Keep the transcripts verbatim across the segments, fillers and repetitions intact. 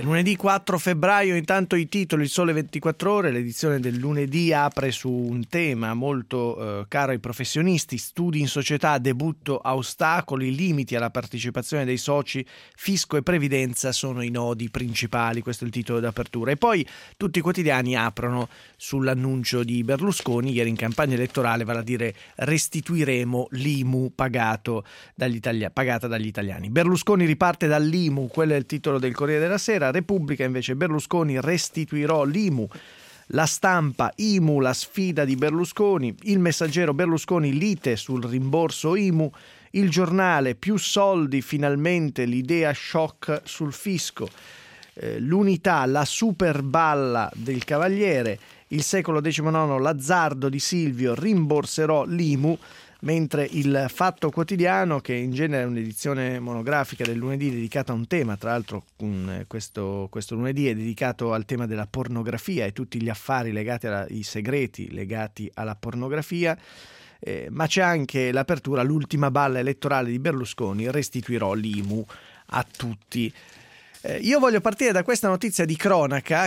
Lunedì quattro febbraio, intanto i titoli, il Sole ventiquattro Ore, l'edizione del lunedì apre su un tema molto eh, caro ai professionisti: studi in società, debutto a ostacoli, limiti alla partecipazione dei soci, fisco e previdenza sono i nodi principali. Questo è il titolo d'apertura. E poi tutti i quotidiani aprono sull'annuncio di Berlusconi ieri in campagna elettorale, vale a dire restituiremo l'I M U pagato dagli itali- pagata dagli italiani. Berlusconi riparte dall'I M U, quello è il titolo del Corriere della Sera. Repubblica invece: Berlusconi, restituirò l'I M U. La Stampa: I M U, la sfida di Berlusconi. Il Messaggero: Berlusconi, lite sul rimborso I M U. Il Giornale: più soldi, finalmente l'idea shock sul fisco. Eh, L'Unità: la super balla del Cavaliere. Il Secolo diciannove: l'azzardo di Silvio, rimborserò l'I M U. Mentre il Fatto Quotidiano, che in genere è un'edizione monografica del lunedì dedicata a un tema, tra l'altro questo, questo lunedì è dedicato al tema della pornografia e tutti gli affari legati ai segreti legati alla pornografia, eh, ma c'è anche l'apertura: l'ultima balla elettorale di Berlusconi, restituirò l'I M U a tutti. Eh, io voglio partire da questa notizia di cronaca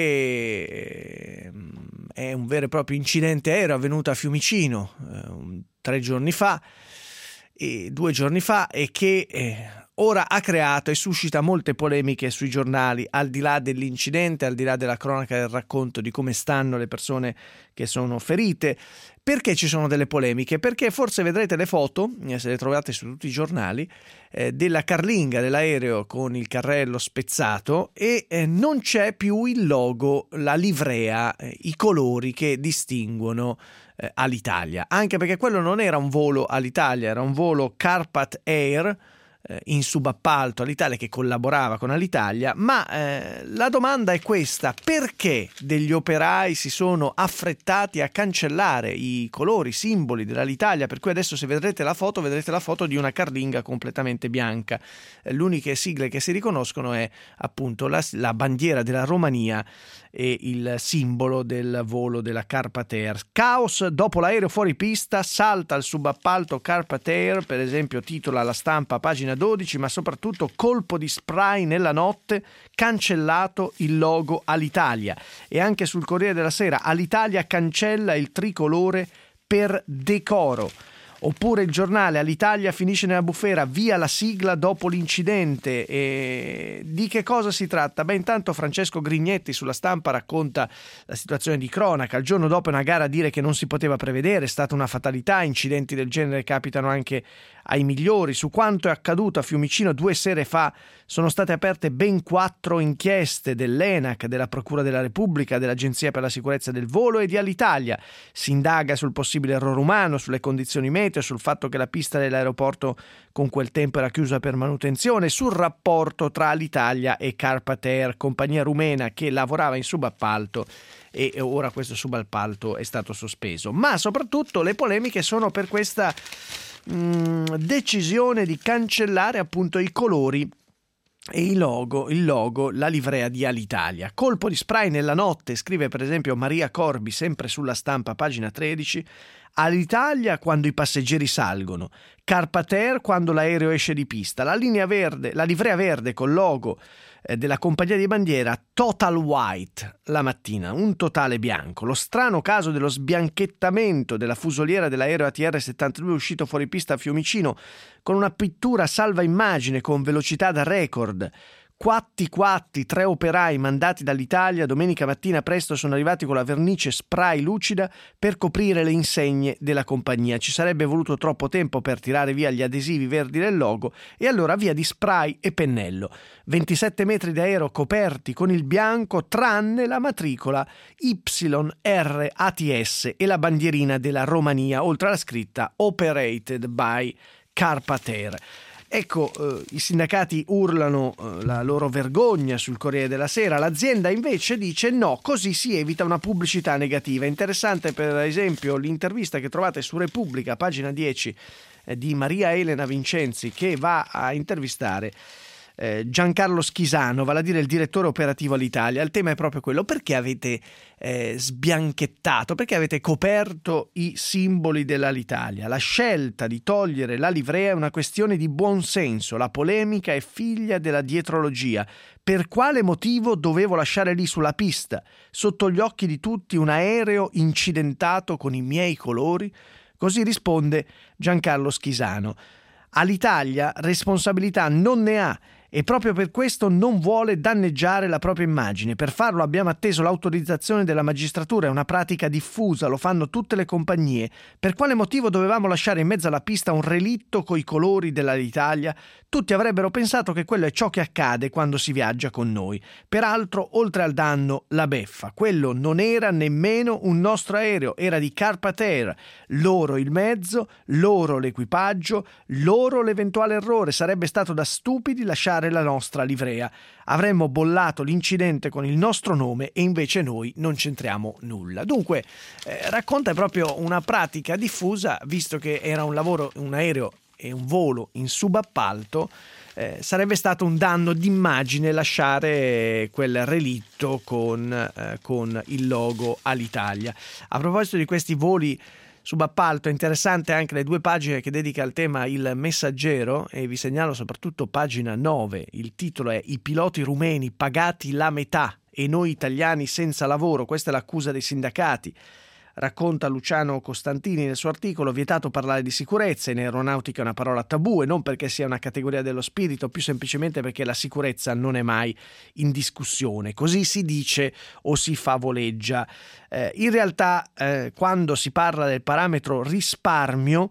che è un vero e proprio incidente aereo avvenuto a Fiumicino eh, tre giorni fa e due giorni fa e che eh, ora ha creato e suscita molte polemiche sui giornali, al di là dell'incidente, al di là della cronaca del racconto di come stanno le persone che sono ferite. Perché ci sono delle polemiche? Perché forse vedrete le foto, se le trovate su tutti i giornali, eh, della carlinga dell'aereo con il carrello spezzato e eh, non c'è più il logo, la livrea, eh, i colori che distinguono eh, Alitalia. Anche perché quello non era un volo Alitalia, era un volo Carpat Air, in subappalto all'Italia, che collaborava con Alitalia. Ma eh, la domanda è questa: perché degli operai si sono affrettati a cancellare i colori, i simboli dell'Alitalia, per cui adesso se vedrete la foto vedrete la foto di una carlinga completamente bianca. Eh, l'unica sigle che si riconoscono è appunto la, la bandiera della Romania e il simbolo del volo della Carpat Air. Caos dopo l'aereo fuori pista, salta il subappalto Carpat Air, per esempio titola La Stampa, pagina dodici, ma soprattutto colpo di spray nella notte, cancellato il logo Alitalia. E anche sul Corriere della Sera: Alitalia cancella il tricolore per decoro. Oppure il Giornale: Alitalia finisce nella bufera, via la sigla dopo l'incidente. E di che cosa si tratta? Beh, intanto Francesco Grignetti sulla Stampa racconta la situazione di cronaca. Il giorno dopo è una gara a dire che non si poteva prevedere, è stata una fatalità, incidenti del genere capitano anche ai migliori. Su quanto è accaduto a Fiumicino due sere fa sono state aperte ben quattro inchieste dell'ENAC, della Procura della Repubblica, dell'Agenzia per la Sicurezza del Volo e di Alitalia. Si indaga sul possibile errore umano, sulle condizioni meteo, sul fatto che la pista dell'aeroporto con quel tempo era chiusa per manutenzione, sul rapporto tra Alitalia e Carpat Air, compagnia rumena che lavorava in subappalto e ora questo subappalto è stato sospeso. Ma soprattutto le polemiche sono per questa mh, decisione di cancellare appunto i colori e il logo, il logo, la livrea di Alitalia. Colpo di spray nella notte, scrive per esempio Maria Corbi sempre sulla Stampa, pagina tredici. Alitalia quando i passeggeri salgono, Carpat Air quando l'aereo esce di pista. La linea verde, la livrea verde col logo eh, della compagnia di bandiera, total white la mattina, un totale bianco. Lo strano caso dello sbianchettamento della fusoliera dell'aereo A T R settantadue uscito fuori pista a Fiumicino con una pittura salva immagine con velocità da record. Quatti quatti, tre operai mandati dall'Italia domenica mattina presto sono arrivati con la vernice spray lucida per coprire le insegne della compagnia. Ci sarebbe voluto troppo tempo per tirare via gli adesivi verdi del logo e allora via di spray e pennello. ventisette metri d'aereo coperti con il bianco tranne la matricola Y R A T S e la bandierina della Romania, oltre alla scritta Operated by Carpat Air. Ecco, eh, i sindacati urlano eh, la loro vergogna sul Corriere della Sera. L'azienda invece dice no, così si evita una pubblicità negativa. Interessante per esempio l'intervista che trovate su Repubblica, pagina dieci, eh, di Maria Elena Vincenzi, che va a intervistare eh, Giancarlo Schisano, vale a dire il direttore operativo all'Italia. Il tema è proprio quello: perché avete eh, sbianchettato, perché avete coperto i simboli dell'Alitalia? La scelta di togliere la livrea è una questione di buon senso, la polemica è figlia della dietrologia. Per quale motivo dovevo lasciare lì sulla pista, sotto gli occhi di tutti, un aereo incidentato con i miei colori? Così risponde Giancarlo Schisano. All'Italia responsabilità non ne ha e proprio per questo non vuole danneggiare la propria immagine. Per farlo abbiamo atteso l'autorizzazione della magistratura, è una pratica diffusa, lo fanno tutte le compagnie. Per quale motivo dovevamo lasciare in mezzo alla pista un relitto coi colori dell'Alitalia? Tutti avrebbero pensato che quello è ciò che accade quando si viaggia con noi. Peraltro, oltre al danno, la beffa. Quello non era nemmeno un nostro aereo, era di Carpat Air. Loro il mezzo, loro l'equipaggio, loro l'eventuale errore. Sarebbe stato da stupidi lasciare la nostra livrea. Avremmo bollato l'incidente con il nostro nome e invece noi non c'entriamo nulla. Dunque, eh, racconta proprio una pratica diffusa, visto che era un lavoro, un aereo e un volo in subappalto, eh, sarebbe stato un danno d'immagine lasciare quel relitto con, eh, con il logo Alitalia. A proposito di questi voli subappalto, è interessante anche le due pagine che dedica al tema Il Messaggero, e vi segnalo soprattutto pagina nove. Il titolo è "I piloti rumeni pagati la metà e noi italiani senza lavoro". Questa è l'accusa dei sindacati. Racconta Luciano Costantini nel suo articolo: vietato parlare di sicurezza, in aeronautica è una parola tabù, e non perché sia una categoria dello spirito, più semplicemente perché la sicurezza non è mai in discussione. Così si dice o si favoleggia. Eh, in realtà, eh, quando si parla del parametro risparmio,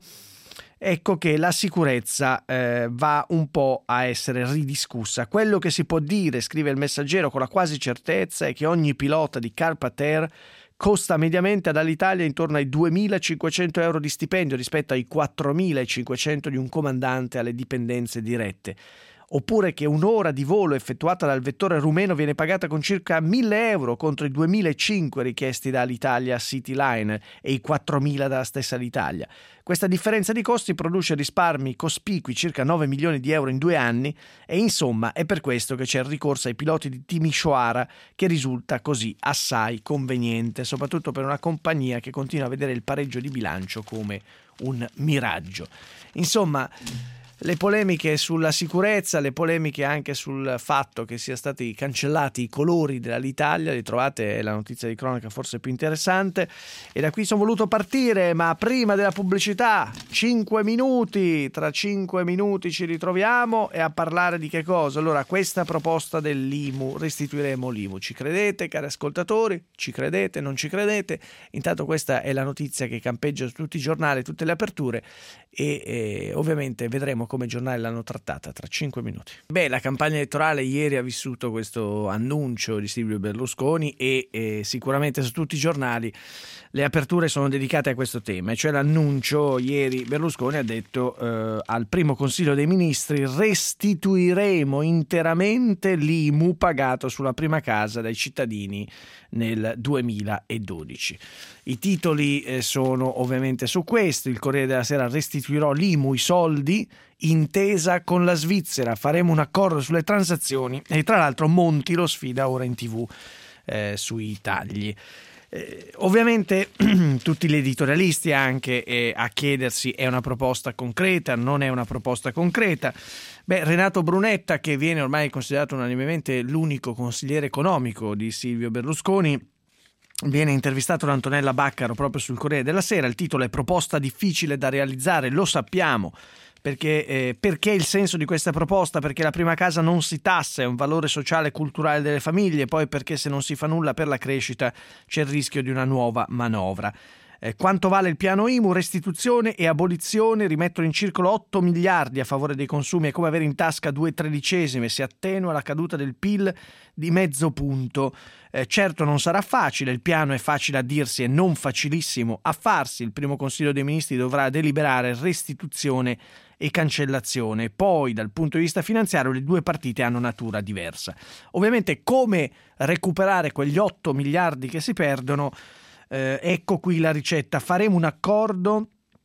ecco che la sicurezza eh, va un po' a essere ridiscussa. Quello che si può dire, scrive il Messaggero con la quasi certezza, è che ogni pilota di Carpat Air costa mediamente ad Alitalia intorno ai duemilacinquecento euro di stipendio rispetto ai quattromilacinquecento di un comandante alle dipendenze dirette. Oppure che un'ora di volo effettuata dal vettore rumeno viene pagata con circa mille euro contro i duemilacinquecento richiesti da Alitalia Cityliner e i quattromila dalla stessa Alitalia. Questa differenza di costi produce risparmi cospicui, circa nove milioni di euro in due anni, e insomma è per questo che c'è il ricorso ai piloti di Timișoara, che risulta così assai conveniente, soprattutto per una compagnia che continua a vedere il pareggio di bilancio come un miraggio. Insomma, le polemiche sulla sicurezza, le polemiche anche sul fatto che sia stati cancellati i colori dell'Alitalia, li trovate, è la notizia di cronaca forse più interessante, e da qui sono voluto partire, ma prima della pubblicità, cinque minuti, tra cinque minuti ci ritroviamo e a parlare di che cosa? Allora, questa proposta dell'I M U, restituiremo l'I M U, ci credete cari ascoltatori? Ci credete, non ci credete? Intanto questa è la notizia che campeggia su tutti i giornali, tutte le aperture, e, e ovviamente vedremo come giornale l'hanno trattata tra cinque minuti. Beh, la campagna elettorale ieri ha vissuto questo annuncio di Silvio Berlusconi e, e sicuramente su tutti i giornali le aperture sono dedicate a questo tema, cioè l'annuncio. Ieri Berlusconi ha detto eh, al primo Consiglio dei Ministri: restituiremo interamente l'I M U pagato sulla prima casa dai cittadini nel duemiladodici. I titoli eh, sono ovviamente su questo. Il Corriere della Sera: restituirò l'I M U, i soldi, intesa con la Svizzera, faremo un accordo sulle transazioni, e tra l'altro Monti lo sfida ora in tv eh, sui tagli. Eh, ovviamente tutti gli editorialisti anche eh, a chiedersi: è una proposta concreta, non è una proposta concreta? Beh, Renato Brunetta, che viene ormai considerato unanimemente l'unico consigliere economico di Silvio Berlusconi, viene intervistato da Antonella Baccaro proprio sul Corriere della Sera. Il titolo è "Proposta difficile da realizzare, lo sappiamo". Perché, eh, perché il senso di questa proposta? Perché la prima casa non si tassa, è un valore sociale e culturale delle famiglie, poi perché se non si fa nulla per la crescita c'è il rischio di una nuova manovra. Eh, quanto vale il piano I M U? Restituzione e abolizione rimettono in circolo otto miliardi a favore dei consumi, è come avere in tasca due tredicesime, si attenua la caduta del P I L di mezzo punto. Eh, certo non sarà facile, il piano è facile a dirsi e non facilissimo a farsi. Il primo Consiglio dei Ministri dovrà deliberare restituzione e cancellazione. Poi dal punto di vista finanziario le due partite hanno natura diversa. Ovviamente come recuperare quegli otto miliardi che si perdono? Eh, ecco qui la ricetta: faremo un accordo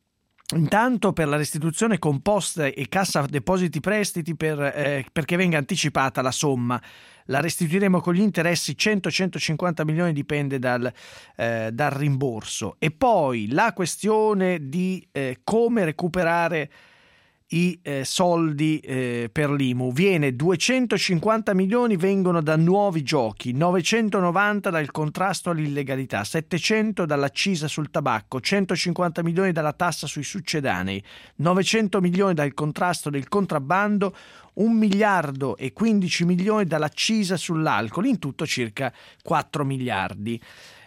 Intanto per la restituzione composta e cassa depositi prestiti per, eh, perché venga anticipata la somma. La restituiremo con gli interessi, cento centocinquanta milioni, dipende dal, eh, dal rimborso. E poi la questione di eh, come recuperare i eh, soldi eh, per l'I M U. Viene duecentocinquanta milioni vengono da nuovi giochi, novecentonovanta dal contrasto all'illegalità, settecento dall'accisa sul tabacco, centocinquanta milioni dalla tassa sui succedanei, novecento milioni dal contrasto del contrabbando, un miliardo e quindici milioni dall'accisa sull'alcol, in tutto circa quattro miliardi.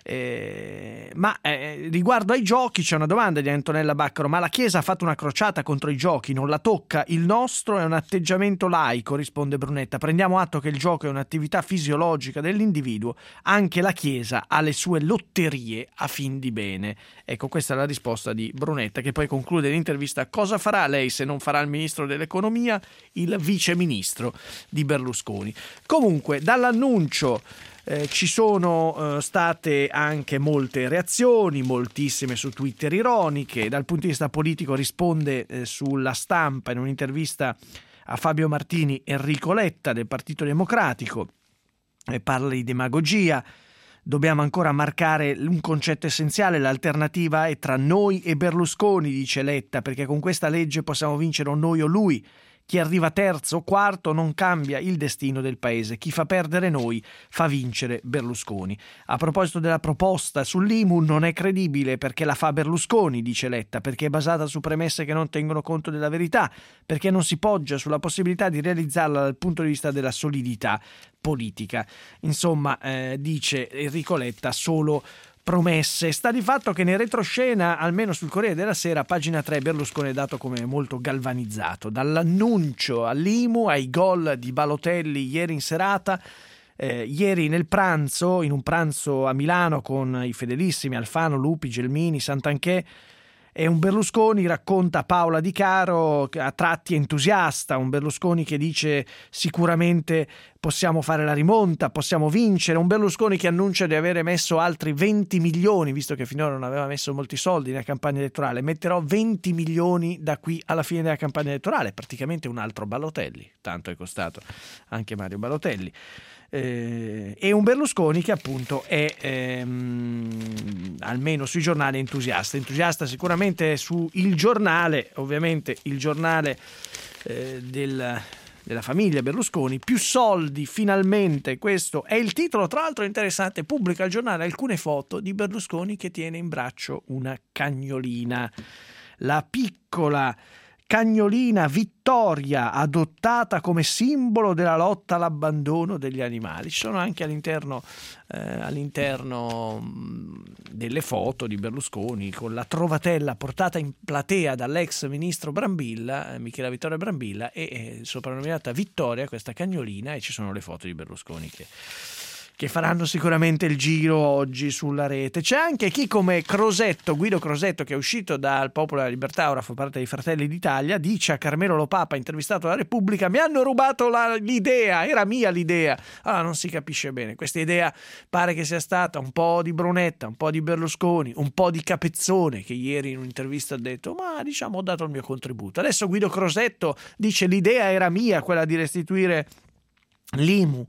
Eh, ma eh, riguardo ai giochi c'è una domanda di Antonella Baccaro: ma la Chiesa ha fatto una crociata contro i giochi, non la tocca? Il nostro è un atteggiamento laico, risponde Brunetta. Prendiamo atto che il gioco è un'attività fisiologica dell'individuo, anche la Chiesa ha le sue lotterie a fin di bene. Ecco, questa è la risposta di Brunetta, che poi conclude l'intervista: cosa farà lei se non farà il ministro dell'economia? Il vice ministro di Berlusconi. Comunque, dall'annuncio Eh, ci sono eh, state anche molte reazioni, moltissime su Twitter ironiche. Dal punto di vista politico risponde eh, sulla Stampa, in un'intervista a Fabio Martini, Enrico Letta del Partito Democratico, e parla di demagogia. Dobbiamo ancora marcare un concetto essenziale: l'alternativa è tra noi e Berlusconi, dice Letta, perché con questa legge possiamo vincere o noi o lui. Chi arriva terzo o quarto non cambia il destino del paese. Chi fa perdere noi fa vincere Berlusconi. A proposito della proposta sull'I M U, non è credibile perché la fa Berlusconi, dice Letta, perché è basata su premesse che non tengono conto della verità, perché non si poggia sulla possibilità di realizzarla dal punto di vista della solidità politica. Insomma, eh, dice Enrico Letta, solo promesse. Sta di fatto che nel retroscena, almeno sul Corriere della Sera, pagina tre, Berlusconi è dato come molto galvanizzato. Dall'annuncio all'I M U ai gol di Balotelli ieri in serata, eh, ieri nel pranzo, in un pranzo a Milano con i fedelissimi Alfano, Lupi, Gelmini, Santanchè, e un Berlusconi, racconta Paola Di Caro, a tratti entusiasta, un Berlusconi che dice sicuramente possiamo fare la rimonta, possiamo vincere, un Berlusconi che annuncia di avere messo altri venti milioni, visto che finora non aveva messo molti soldi nella campagna elettorale. Metterò venti milioni da qui alla fine della campagna elettorale, praticamente un altro Balotelli, tanto è costato anche Mario Balotelli. Eh, e un Berlusconi che appunto è ehm, almeno sui giornali entusiasta entusiasta sicuramente su Il Giornale, ovviamente il giornale eh, del, della famiglia Berlusconi. Più soldi finalmente, questo è il titolo, tra l'altro interessante. Pubblica il giornale alcune foto di Berlusconi che tiene in braccio una cagnolina, la piccola cagnolina Vittoria, adottata come simbolo della lotta all'abbandono degli animali. Ci sono anche all'interno, eh, all'interno mh, delle foto di Berlusconi con la trovatella portata in platea dall'ex ministro Brambilla, eh, Michela Vittoria Brambilla, e eh, soprannominata Vittoria questa cagnolina, e ci sono le foto di Berlusconi che che faranno sicuramente il giro oggi sulla rete. C'è anche chi, come Crosetto, Guido Crosetto, che è uscito dal Popolo della Libertà, ora fa parte dei Fratelli d'Italia, dice a Carmelo Lopapa, intervistato alla Repubblica: mi hanno rubato la, l'idea, era mia l'idea. Allora non si capisce bene, questa idea pare che sia stata un po' di Brunetta, un po' di Berlusconi, un po' di Capezzone, che ieri in un'intervista ha detto ma diciamo ho dato il mio contributo. Adesso Guido Crosetto dice l'idea era mia, quella di restituire l'I M U.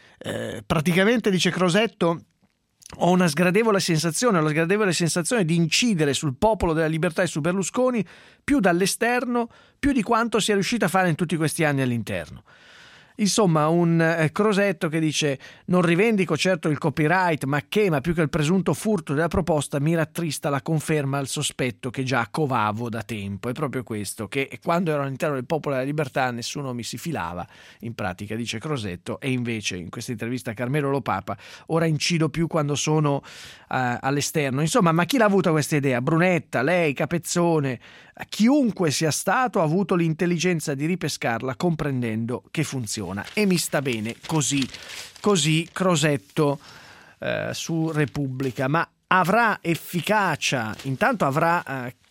Eh, praticamente, dice Crosetto, ho una sgradevole sensazione, ho la sgradevole sensazione di incidere sul Popolo della Libertà e su Berlusconi più dall'esterno, più di quanto sia riuscito a fare in tutti questi anni all'interno. Insomma, un eh, Crosetto che dice: non rivendico certo il copyright, ma che, ma più che il presunto furto della proposta, mi rattrista la conferma al sospetto che già covavo da tempo. È proprio questo, che quando ero all'interno del Popolo della Libertà nessuno mi si filava, in pratica, dice Crosetto, e invece in questa intervista a Carmelo Lopapa: ora incido più quando sono uh, all'esterno. Insomma, ma chi l'ha avuta questa idea? Brunetta, lei, Capezzone, chiunque sia stato ha avuto l'intelligenza di ripescarla comprendendo che funziona. E mi sta bene così, così Crosetto eh, su Repubblica. Ma avrà efficacia? Intanto avrà eh,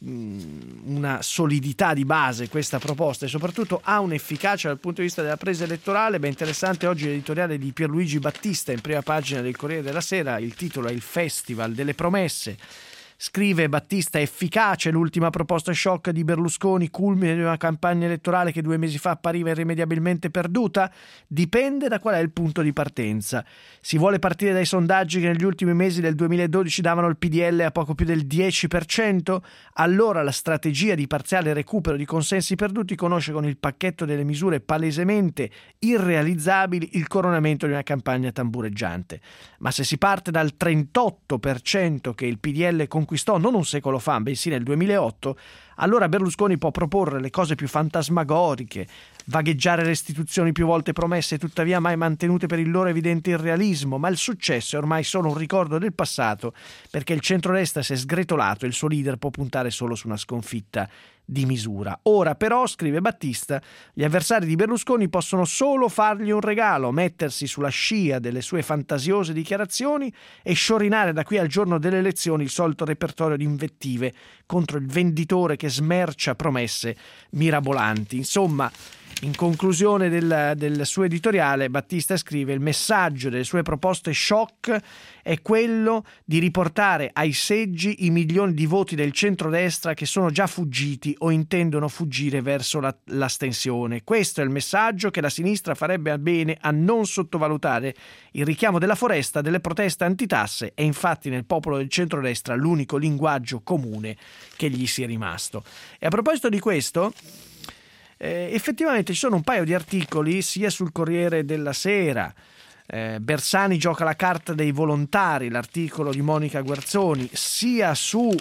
una solidità di base questa proposta, e soprattutto ha un'efficacia dal punto di vista della presa elettorale. Beh, interessante oggi l'editoriale di Pierluigi Battista in prima pagina del Corriere della Sera. Il titolo è Il Festival delle promesse. Scrive Battista: efficace l'ultima proposta shock di Berlusconi, culmine di una campagna elettorale che due mesi fa appariva irrimediabilmente perduta? Dipende da qual è il punto di partenza. Si vuole partire dai sondaggi che negli ultimi mesi del duemiladodici davano il P D L a poco più del dieci per cento? Allora la strategia di parziale recupero di consensi perduti conosce con il pacchetto delle misure palesemente irrealizzabili il coronamento di una campagna tambureggiante. Ma se si parte dal trentotto per cento che il P D L conquistò non un secolo fa, bensì nel duemilaotto, allora Berlusconi può proporre le cose più fantasmagoriche, vagheggiare le istituzioni più volte promesse e tuttavia mai mantenute per il loro evidente irrealismo, ma il successo è ormai solo un ricordo del passato, perché il centrodestra si è sgretolato e il suo leader può puntare solo su una sconfitta di misura. Ora però, scrive Battista, gli avversari di Berlusconi possono solo fargli un regalo, mettersi sulla scia delle sue fantasiose dichiarazioni e sciorinare da qui al giorno delle elezioni il solito repertorio di invettive contro il venditore che smercia promesse mirabolanti. Insomma, in conclusione del, del suo editoriale, Battista scrive: il messaggio delle sue proposte shock è quello di riportare ai seggi i milioni di voti del centrodestra che sono già fuggiti o intendono fuggire verso la, l'astensione. Questo è il messaggio che la sinistra farebbe bene a non sottovalutare. Il richiamo della foresta delle proteste antitasse è infatti nel popolo del centrodestra l'unico linguaggio comune che gli sia rimasto. E a proposito di questo, Eh, effettivamente ci sono un paio di articoli sia sul Corriere della Sera, eh, Bersani gioca la carta dei volontari, l'articolo di Monica Guerzoni, sia su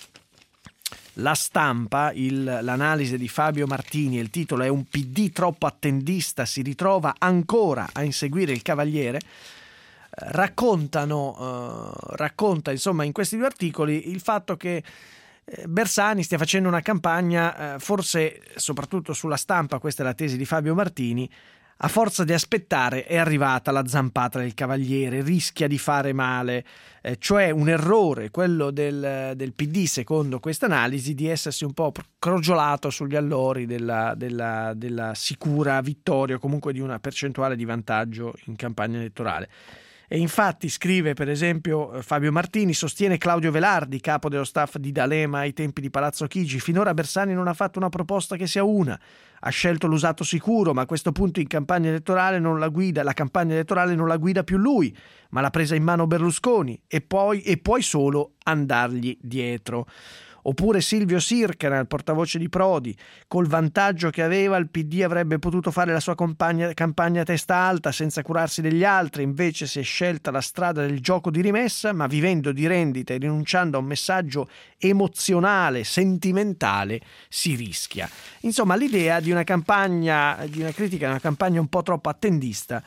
La Stampa, il, l'analisi di Fabio Martini, il titolo è "Un P D troppo attendista si ritrova ancora a inseguire il Cavaliere". Raccontano, eh, racconta insomma in questi due articoli il fatto che Bersani stia facendo una campagna, eh, forse soprattutto sulla Stampa, questa è la tesi di Fabio Martini, a forza di aspettare è arrivata la zampata del Cavaliere, rischia di fare male, eh, cioè un errore, quello del, del P D secondo questa analisi, di essersi un po' crogiolato sugli allori della, della, della sicura vittoria o comunque di una percentuale di vantaggio in campagna elettorale. E infatti, scrive per esempio Fabio Martini, sostiene Claudio Velardi, capo dello staff di D'Alema ai tempi di Palazzo Chigi: finora Bersani non ha fatto una proposta che sia una, ha scelto l'usato sicuro, ma a questo punto in campagna elettorale non la guida, la campagna elettorale non la guida più lui, ma l'ha presa in mano Berlusconi e poi, e puoi solo andargli dietro. Oppure Silvio Sircana, il portavoce di Prodi: col vantaggio che aveva il P D avrebbe potuto fare la sua campagna, campagna a testa alta senza curarsi degli altri, invece si è scelta la strada del gioco di rimessa, ma vivendo di rendita e rinunciando a un messaggio emozionale, sentimentale, si rischia. Insomma, l'idea di una campagna, di una critica, una campagna un po' troppo attendista,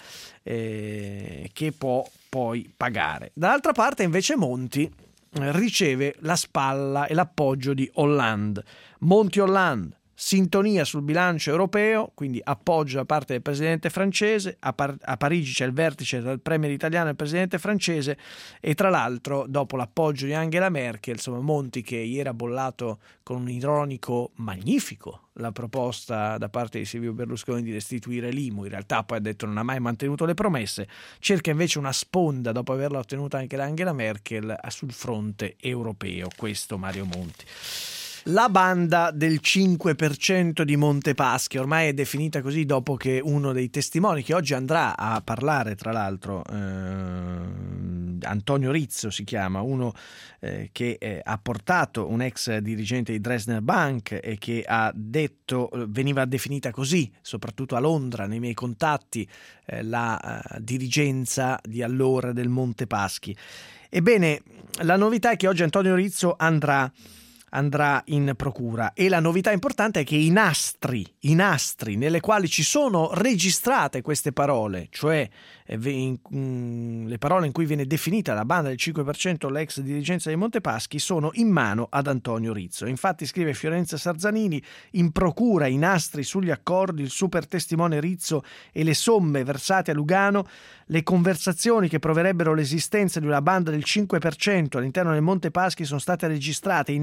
eh, che può poi pagare. Dall'altra parte invece Monti riceve la spalla e l'appoggio di Hollande. Monti Hollande, sintonia sul bilancio europeo, quindi appoggio da parte del presidente francese. A, Par- a Parigi c'è il vertice tra il premier italiano e il presidente francese, e tra l'altro dopo l'appoggio di Angela Merkel, insomma Monti, che ieri ha bollato con un ironico magnifico la proposta da parte di Silvio Berlusconi di restituire l'I M U, in realtà poi ha detto non ha mai mantenuto le promesse, cerca invece una sponda dopo averla ottenuta anche da Angela Merkel sul fronte europeo. Questo Mario Monti. La banda del cinque per cento di Montepaschi ormai è definita così dopo che uno dei testimoni che oggi andrà a parlare, tra l'altro, eh, Antonio Rizzo si chiama, uno eh, che eh, ha portato un ex dirigente di Dresdner Bank e che ha detto, veniva definita così, soprattutto a Londra, nei miei contatti, eh, la uh, dirigenza di allora del Montepaschi. Ebbene, la novità è che oggi Antonio Rizzo andrà andrà in procura, e la novità importante è che i nastri, i nastri nelle quali ci sono registrate queste parole, cioè in, in, le parole in cui viene definita la banda del cinque per cento, l'ex dirigenza di Montepaschi, sono in mano ad Antonio Rizzo. Infatti, scrive Fiorenza Sarzanini, in procura i nastri sugli accordi, il super testimone Rizzo e le somme versate a Lugano, le conversazioni che proverebbero l'esistenza di una banda del cinque per cento all'interno del Montepaschi sono state registrate, i nastri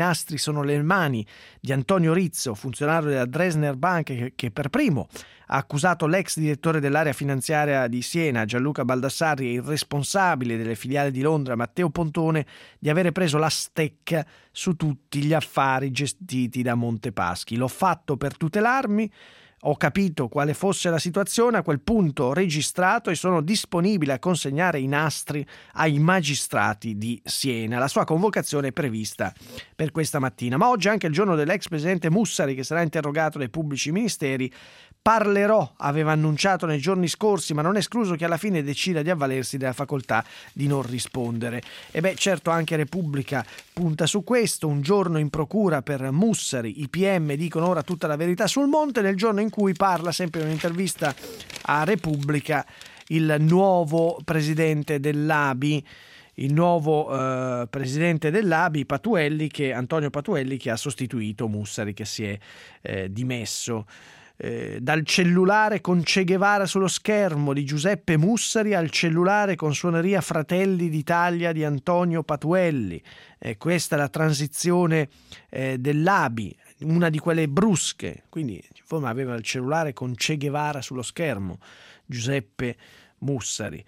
sono le mani di Antonio Rizzo, funzionario della Dresdner Bank, che, che per primo ha accusato l'ex direttore dell'area finanziaria di Siena, Gianluca Baldassarri, e il responsabile delle filiali di Londra, Matteo Pontone, di avere preso la stecca su tutti gli affari gestiti da Montepaschi. L'ho fatto per tutelarmi, ho capito quale fosse la situazione, a quel punto ho registrato e sono disponibile a consegnare i nastri ai magistrati di Siena. La sua convocazione è prevista per questa mattina, ma oggi è anche il giorno dell'ex presidente Mussari, che sarà interrogato dai pubblici ministeri. Parlerò, aveva annunciato nei giorni scorsi, ma non è escluso che alla fine decida di avvalersi della facoltà di non rispondere. E beh, certo, anche Repubblica punta su questo. Un giorno in procura per Mussari, i P M dicono ora tutta la verità sul monte, nel giorno in cui parla, sempre in un'intervista a Repubblica, il nuovo presidente dell'A B I, il nuovo eh, presidente dell'A B I, Patuelli, che, Antonio Patuelli, che ha sostituito Mussari, che si è eh, dimesso. Eh, dal cellulare con Che Guevara sullo schermo di Giuseppe Mussari al cellulare con suoneria Fratelli d'Italia di Antonio Patuelli. Eh, questa è la transizione eh, dell'A B I, una di quelle brusche. Quindi forse aveva il cellulare con Che Guevara sullo schermo, Giuseppe Mussari.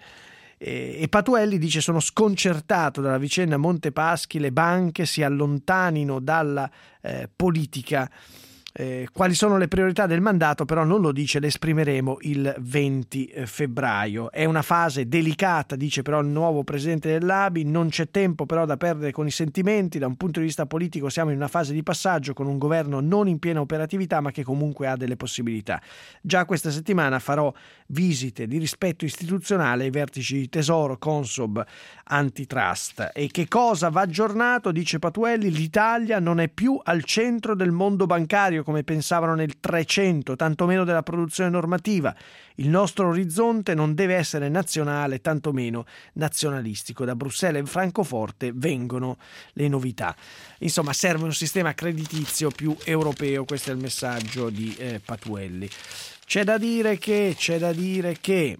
E, e Patuelli dice: sono sconcertato dalla vicenda Montepaschi, le banche si allontanino dalla eh, politica. Eh, quali sono le priorità del mandato però non lo dice, le esprimeremo il venti febbraio. È una fase delicata, dice però il nuovo presidente dell'A B I, non c'è tempo però da perdere con i sentimenti, da un punto di vista politico siamo in una fase di passaggio con un governo non in piena operatività ma che comunque ha delle possibilità. Già questa settimana farò visite di rispetto istituzionale ai vertici di Tesoro, Consob, Antitrust. E che cosa va aggiornato, dice Patuelli? L'Italia non è più al centro del mondo bancario come pensavano nel trecento, tantomeno della produzione normativa. Il nostro orizzonte non deve essere nazionale, tantomeno nazionalistico. Da Bruxelles e Francoforte vengono le novità. Insomma, serve un sistema creditizio più europeo, questo è il messaggio di eh, Patuelli. C'è da dire che, c'è da dire che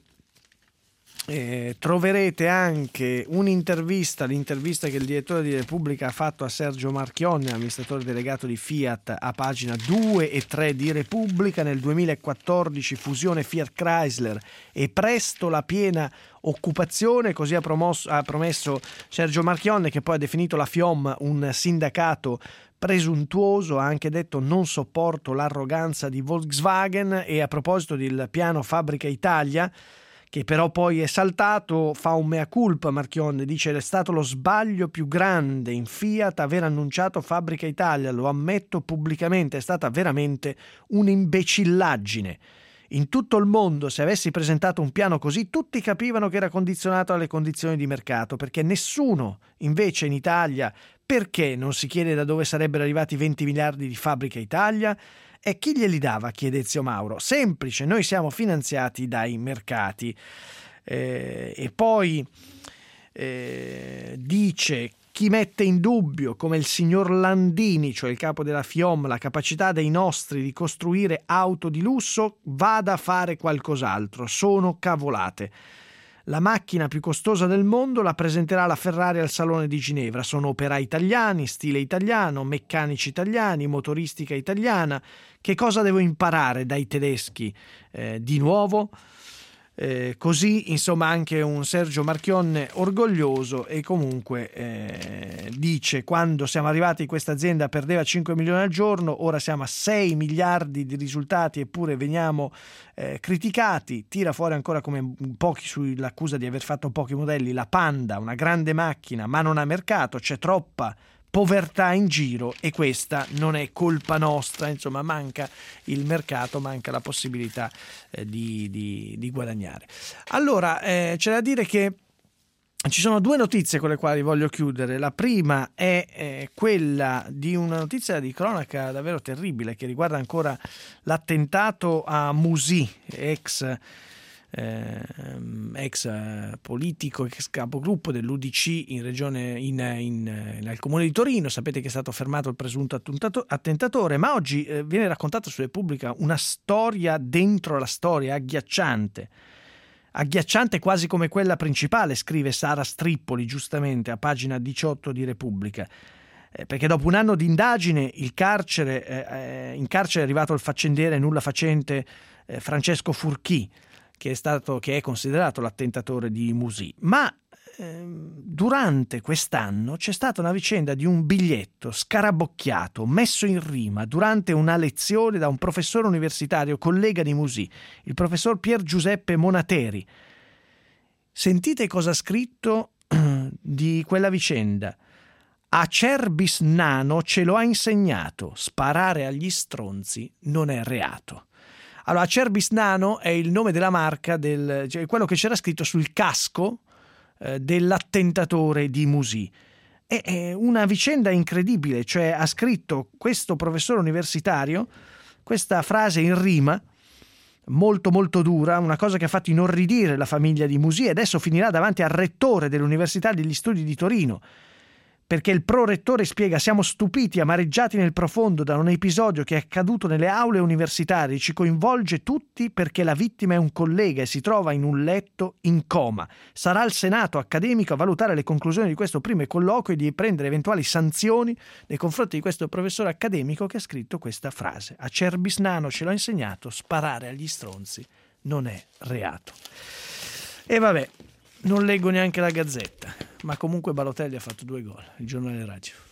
Eh, troverete anche un'intervista, l'intervista che il direttore di Repubblica ha fatto a Sergio Marchionne, amministratore delegato di Fiat, a pagina due e tre di Repubblica. Nel duemilaquattordici fusione Fiat Chrysler e presto la piena occupazione, così ha, promosso, ha promesso Sergio Marchionne, che poi ha definito la FIOM un sindacato presuntuoso. Ha anche detto: non sopporto l'arroganza di Volkswagen. E a proposito del piano Fabbrica Italia, che però poi è saltato, fa un mea culpa Marchionne, dice: è stato lo sbaglio più grande in Fiat aver annunciato Fabbrica Italia, lo ammetto pubblicamente, è stata veramente un'imbecillaggine. In tutto il mondo, se avessi presentato un piano così, tutti capivano che era condizionato alle condizioni di mercato, perché nessuno invece in Italia, perché non si chiede da dove sarebbero arrivati venti miliardi di Fabbrica Italia? E chi glieli dava? Chiede Ezio Mauro. Semplice, noi siamo finanziati dai mercati. Eh, e poi eh, dice: chi mette in dubbio, come il signor Landini, cioè il capo della FIOM, la capacità dei nostri di costruire auto di lusso, vada a fare qualcos'altro. Sono cavolate. La macchina più costosa del mondo la presenterà la Ferrari al Salone di Ginevra. Sono operai italiani, stile italiano, meccanici italiani, motoristica italiana. Che cosa devo imparare dai tedeschi eh, di nuovo? Eh, così, insomma, anche un Sergio Marchionne orgoglioso. E comunque eh, dice: quando siamo arrivati questa azienda perdeva cinque milioni al giorno, ora siamo a sei miliardi di risultati eppure veniamo eh, criticati. Tira fuori ancora, come pochi, sull'accusa di aver fatto pochi modelli, la Panda, una grande macchina ma non ha mercato, c'è troppa povertà in giro e questa non è colpa nostra. Insomma, manca il mercato, manca la possibilità eh, di, di, di guadagnare. Allora eh, c'è da dire che ci sono due notizie con le quali voglio chiudere. La prima è eh, quella di una notizia di cronaca davvero terribile che riguarda ancora l'attentato a Musi, ex Eh, ex politico, ex capogruppo dell'U D C in regione, in, in, nel comune di Torino. Sapete che è stato fermato il presunto attentatore, ma oggi eh, viene raccontata su Repubblica una storia dentro la storia, agghiacciante. Agghiacciante quasi come quella principale, scrive Sara Strippoli giustamente a pagina diciotto di Repubblica. eh, perché dopo un anno di indagine il carcere, eh, in carcere è arrivato il faccendiere nulla facente eh, Francesco Furchì, che è stato che è considerato l'attentatore di Musì. Ma ehm, durante quest'anno c'è stata una vicenda di un biglietto scarabocchiato messo in rima durante una lezione da un professore universitario collega di Musì, il professor Pier Giuseppe Monateri. Sentite cosa ha scritto di quella vicenda. Acerbis Nano ce lo ha insegnato, sparare agli stronzi non è reato. Allora, Acerbis Nano è il nome della marca, del, cioè quello che c'era scritto sul casco eh, dell'attentatore di Musì. È, è una vicenda incredibile, cioè ha scritto questo professore universitario questa frase in rima, molto molto dura, una cosa che ha fatto inorridire la famiglia di Musì, e adesso finirà davanti al rettore dell'Università degli Studi di Torino, perché il prorettore spiega: siamo stupiti, amareggiati nel profondo da un episodio che è accaduto nelle aule universitarie, ci coinvolge tutti perché la vittima è un collega e si trova in un letto in coma. Sarà il Senato accademico a valutare le conclusioni di questo primo colloquio e di prendere eventuali sanzioni nei confronti di questo professore accademico che ha scritto questa frase. Acerbis Nano ce l'ha insegnato, sparare agli stronzi non è reato. E vabbè, non leggo neanche la Gazzetta, ma comunque Balotelli ha fatto due gol, il giornale radio.